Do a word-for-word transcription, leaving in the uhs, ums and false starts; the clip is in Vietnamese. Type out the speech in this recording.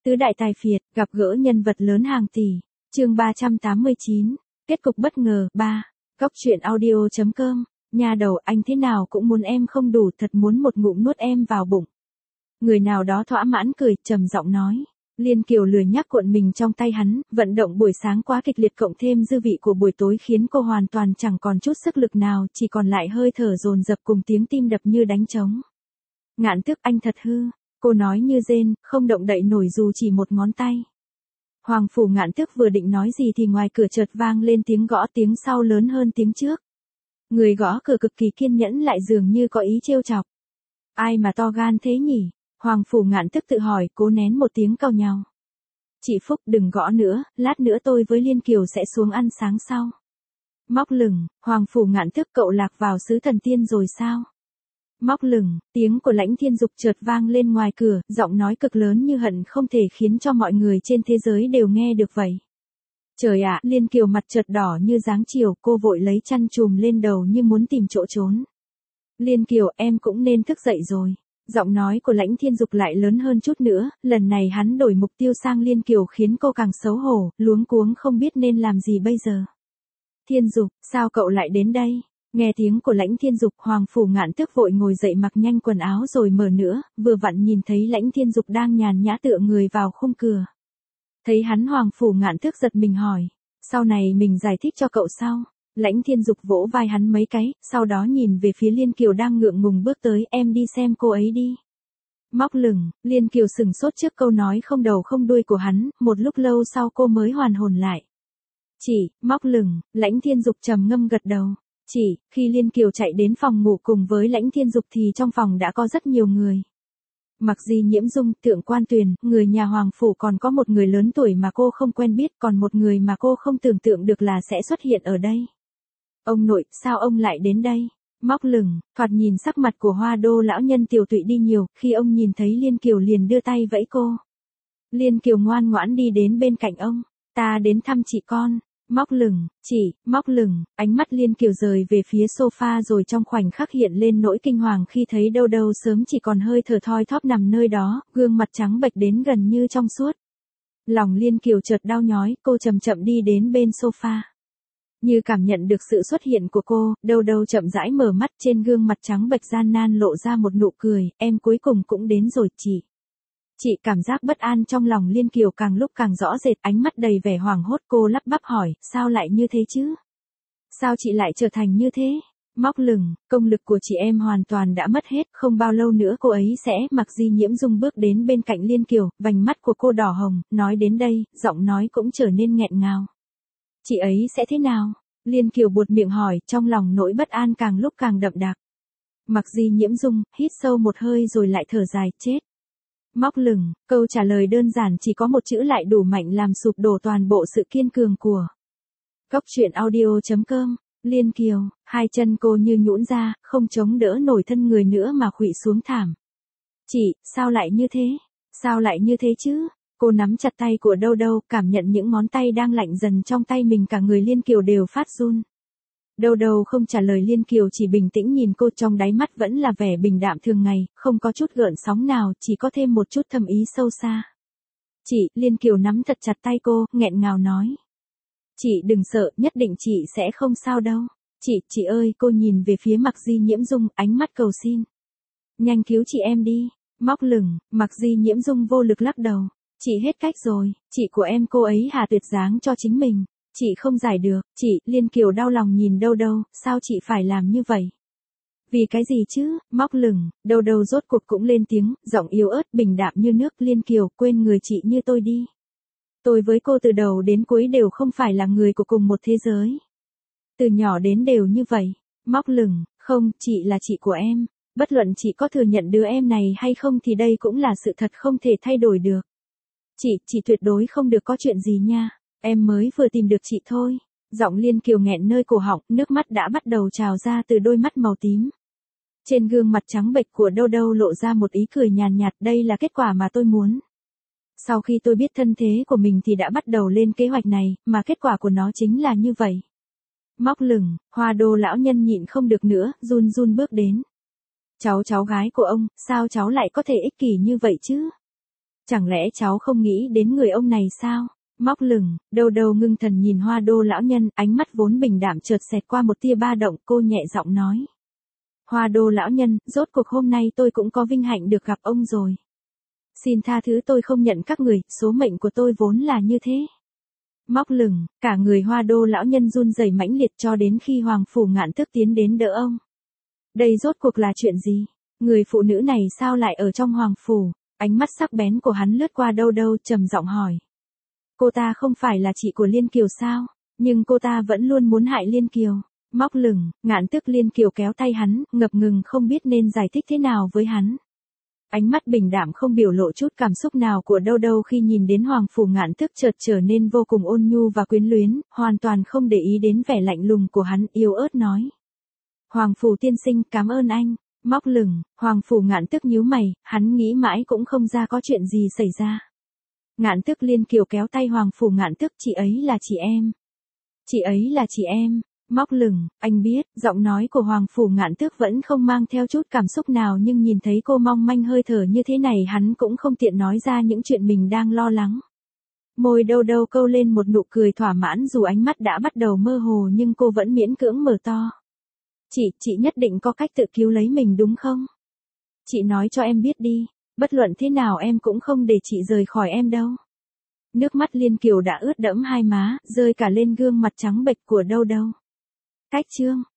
Tứ đại tài phiệt, gặp gỡ nhân vật lớn hàng tỷ. Chương ba trăm tám mươi chín, kết cục bất ngờ. ba. Góc truyện audio chấm com. Nha đầu, anh thế nào cũng muốn em không đủ, thật muốn một ngụm nuốt em vào bụng. Người nào đó thỏa mãn cười, trầm giọng nói. Liên Kiều lười nhác cuộn mình trong tay hắn, vận động buổi sáng quá kịch liệt cộng thêm dư vị của buổi tối khiến cô hoàn toàn chẳng còn chút sức lực nào, chỉ còn lại hơi thở dồn dập cùng tiếng tim đập như đánh trống. Ngạn Tước, anh thật hư, cô nói như rên, không động đậy nổi dù chỉ một ngón tay. Hoàng phủ Ngạn Tước vừa định nói gì thì ngoài cửa chợt vang lên tiếng gõ, tiếng sau lớn hơn tiếng trước. Người gõ cửa cực kỳ kiên nhẫn lại dường như có ý trêu chọc. Ai mà to gan thế nhỉ? Hoàng phủ Ngạn Tước tự hỏi, cố nén một tiếng cau nhàu. Chị Phúc, đừng gõ nữa, lát nữa tôi với Liên Kiều sẽ xuống ăn sáng sau. Móc lửng, Hoàng phủ Ngạn Tước, cậu lạc vào xứ thần tiên rồi sao? Móc lửng, tiếng của Lãnh Thiên Dục chợt vang lên ngoài cửa, giọng nói cực lớn như hận không thể khiến cho mọi người trên thế giới đều nghe được vậy. Trời ạ, Liên Kiều mặt chợt đỏ như dáng chiều, cô vội lấy chăn trùm lên đầu như muốn tìm chỗ trốn. Liên Kiều, em cũng nên thức dậy rồi. Giọng nói của Lãnh Thiên Dục lại lớn hơn chút nữa, lần này hắn đổi mục tiêu sang Liên Kiều khiến cô càng xấu hổ, luống cuống không biết nên làm gì bây giờ. Thiên Dục, sao cậu lại đến đây? Nghe tiếng của Lãnh Thiên Dục, Hoàng phủ Ngạn Tước vội ngồi dậy mặc nhanh quần áo rồi mở nữa, vừa vặn nhìn thấy Lãnh Thiên Dục đang nhàn nhã tựa người vào khung cửa. Thấy hắn, Hoàng phủ Ngạn Tước giật mình hỏi, sau này mình giải thích cho cậu sau. Lãnh Thiên Dục vỗ vai hắn mấy cái, sau đó nhìn về phía Liên Kiều đang ngượng ngùng bước tới, em đi xem cô ấy đi. Móc lửng, Liên Kiều sừng sốt trước câu nói không đầu không đuôi của hắn, một lúc lâu sau cô mới hoàn hồn lại. Chỉ, móc lửng, Lãnh Thiên Dục trầm ngâm gật đầu. Chỉ, khi Liên Kiều chạy đến phòng ngủ cùng với Lãnh Thiên Dục thì trong phòng đã có rất nhiều người. Mặc Di Nhiễm Dung, Thượng Quan Tuyền, người nhà Hoàng phủ, còn có một người lớn tuổi mà cô không quen biết, còn một người mà cô không tưởng tượng được là sẽ xuất hiện ở đây. Ông nội, sao ông lại đến đây? Móc lửng, thoạt nhìn sắc mặt của Hoa Đô lão nhân tiều tụy đi nhiều, khi ông nhìn thấy Liên Kiều liền đưa tay vẫy cô. Liên Kiều ngoan ngoãn đi đến bên cạnh ông, ta đến thăm chị con. Móc lửng, chỉ, móc lửng, ánh mắt Liên Kiều rời về phía sofa rồi trong khoảnh khắc hiện lên nỗi kinh hoàng khi thấy đâu đâu sớm chỉ còn hơi thở thoi thóp nằm nơi đó, gương mặt trắng bệch đến gần như trong suốt. Lòng Liên Kiều chợt đau nhói, cô chậm chậm đi đến bên sofa. Như cảm nhận được sự xuất hiện của cô, đâu đâu chậm rãi mở mắt, trên gương mặt trắng bệch gian nan lộ ra một nụ cười, em cuối cùng cũng đến rồi chị. Chị, cảm giác bất an trong lòng Liên Kiều càng lúc càng rõ rệt, ánh mắt đầy vẻ hoảng hốt, cô lắp bắp hỏi, sao lại như thế chứ? Sao chị lại trở thành như thế? Móc lửng, công lực của chị em hoàn toàn đã mất hết, không bao lâu nữa cô ấy sẽ. Mặc Di Nhiễm Dung bước đến bên cạnh Liên Kiều, vành mắt của cô đỏ hồng, nói đến đây, giọng nói cũng trở nên nghẹn ngào. Chị ấy sẽ thế nào? Liên Kiều buột miệng hỏi, trong lòng nỗi bất an càng lúc càng đậm đặc. Mặc Di Nhiễm Dung, hít sâu một hơi rồi lại thở dài, chết. Móc lửng, câu trả lời đơn giản chỉ có một chữ lại đủ mạnh làm sụp đổ toàn bộ sự kiên cường của. Góc truyện audio chấm com. Liên Kiều, hai chân cô như nhũn ra, không chống đỡ nổi thân người nữa mà khuỵu xuống thảm. Chị, sao lại như thế? Sao lại như thế chứ? Cô nắm chặt tay của đâu đâu, cảm nhận những ngón tay đang lạnh dần trong tay mình, cả người Liên Kiều đều phát run. Đâu đâu không trả lời Liên Kiều, chỉ bình tĩnh nhìn cô, trong đáy mắt vẫn là vẻ bình đạm thường ngày, không có chút gợn sóng nào, chỉ có thêm một chút thâm ý sâu xa. Chị, Liên Kiều nắm thật chặt tay cô, nghẹn ngào nói. Chị đừng sợ, nhất định chị sẽ không sao đâu. Chị, chị ơi, cô nhìn về phía Mặc Di Nhiễm Dung, ánh mắt cầu xin. Nhanh cứu chị em đi. Móc lửng, Mặc Di Nhiễm Dung vô lực lắc đầu. Chị hết cách rồi, chị của em cô ấy hạ tuyệt dáng cho chính mình. Chị không giải được, chị. Liên Kiều đau lòng nhìn đâu đâu, sao chị phải làm như vậy? Vì cái gì chứ? Móc lửng, đâu đâu rốt cuộc cũng lên tiếng, giọng yếu ớt bình đạm như nước. Liên Kiều, quên người chị như tôi đi. Tôi với cô từ đầu đến cuối đều không phải là người của cùng một thế giới. Từ nhỏ đến đều như vậy. Móc lửng, không, chị là chị của em. Bất luận chị có thừa nhận đứa em này hay không thì đây cũng là sự thật không thể thay đổi được. Chị, chị tuyệt đối không được có chuyện gì nha. Em mới vừa tìm được chị thôi. Giọng Liên Kiều nghẹn nơi cổ họng, nước mắt đã bắt đầu trào ra từ đôi mắt màu tím. Trên gương mặt trắng bệch của đâu đâu lộ ra một ý cười nhàn nhạt, đây là kết quả mà tôi muốn. Sau khi tôi biết thân thế của mình thì đã bắt đầu lên kế hoạch này, mà kết quả của nó chính là như vậy. Móc lửng, Hoa Đô lão nhân nhịn không được nữa, run run bước đến. Cháu cháu gái của ông, sao cháu lại có thể ích kỷ như vậy chứ? Chẳng lẽ cháu không nghĩ đến người ông này sao? Móc lửng, Đâu Đâu ngưng thần nhìn Hoa Đô lão nhân, ánh mắt vốn bình đạm chợt xẹt qua một tia ba động, cô nhẹ giọng nói. Hoa Đô lão nhân, rốt cuộc hôm nay tôi cũng có vinh hạnh được gặp ông rồi. Xin tha thứ tôi không nhận các người, số mệnh của tôi vốn là như thế. Móc lửng, cả người Hoa Đô lão nhân run rẩy mãnh liệt cho đến khi Hoàng Phủ Ngạn Tước tiến đến đỡ ông. Đây rốt cuộc là chuyện gì? Người phụ nữ này sao lại ở trong Hoàng Phủ? Ánh mắt sắc bén của hắn lướt qua Đâu Đâu, trầm giọng hỏi. Cô ta không phải là chị của Liên Kiều sao? Nhưng cô ta vẫn luôn muốn hại Liên Kiều. Móc lửng, Ngạn Tước Liên Kiều kéo tay hắn, ngập ngừng không biết nên giải thích thế nào với hắn. Ánh mắt bình đạm không biểu lộ chút cảm xúc nào của Đâu Đâu khi nhìn đến Hoàng Phủ Ngạn Tước chợt trở nên vô cùng ôn nhu và quyến luyến, hoàn toàn không để ý đến vẻ lạnh lùng của hắn, yếu ớt nói. Hoàng Phủ tiên sinh, cảm ơn anh. Móc lửng, Hoàng Phủ Ngạn Tước nhíu mày, hắn nghĩ mãi cũng không ra có chuyện gì xảy ra. Ngạn Tước Liên Kiều kéo tay Hoàng Phủ Ngạn Tước, chị ấy là chị em. Chị ấy là chị em. Móc lửng, anh biết, giọng nói của Hoàng Phủ Ngạn Tước vẫn không mang theo chút cảm xúc nào, nhưng nhìn thấy cô mong manh hơi thở như thế này hắn cũng không tiện nói ra những chuyện mình đang lo lắng. Môi Đâu Đâu câu lên một nụ cười thỏa mãn, dù ánh mắt đã bắt đầu mơ hồ nhưng cô vẫn miễn cưỡng mở to. Chị, chị nhất định có cách tự cứu lấy mình đúng không? Chị nói cho em biết đi, bất luận thế nào em cũng không để chị rời khỏi em đâu. Nước mắt Liên Kiều đã ướt đẫm hai má, rơi cả lên gương mặt trắng bệch của Đâu Đâu. Cách chương